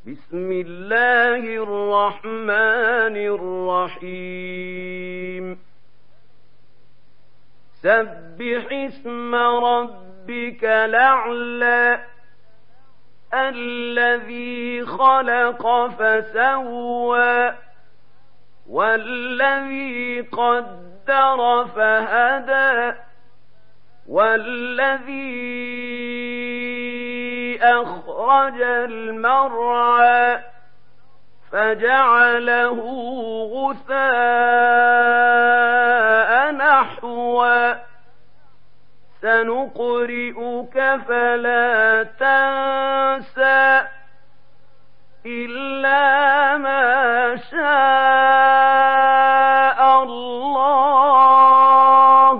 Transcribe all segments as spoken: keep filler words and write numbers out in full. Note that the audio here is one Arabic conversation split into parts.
بسم الله الرحمن الرحيم سبح اسم ربك الأعلى الذي خلق فسوى والذي قدر فهدى والذي أخرج المرعى فجعله غثاء نحوا سنقرئك فلا تنسى إلا ما شاء الله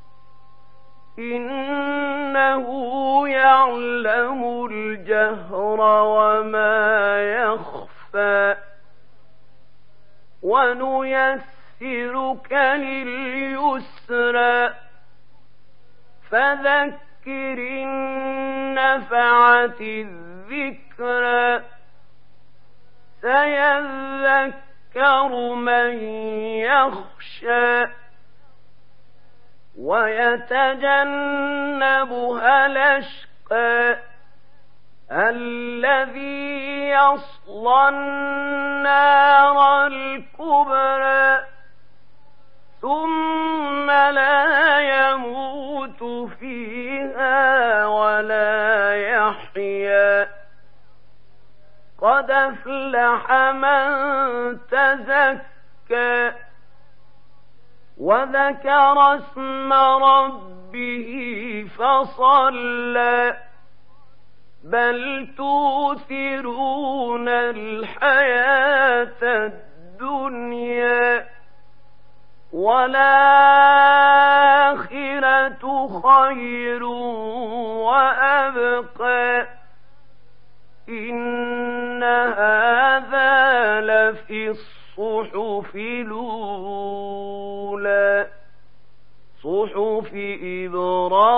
إنه يعلم الجهر وما يخفى ونيسرك لليسرى فذكر إن نفعت الذكرى سيذكر من يخشى ويتجنبها الأشقى الذي يصلى النار الكبرى ثم لا يموت فيها ولا يحيا قد أفلح من تزكى وذكر اسم ربه فصلى بل توثرون الحياة الدنيا والآخرة خير وأبقى إن هذا لفي الصحف الأولى صحف إبراهيم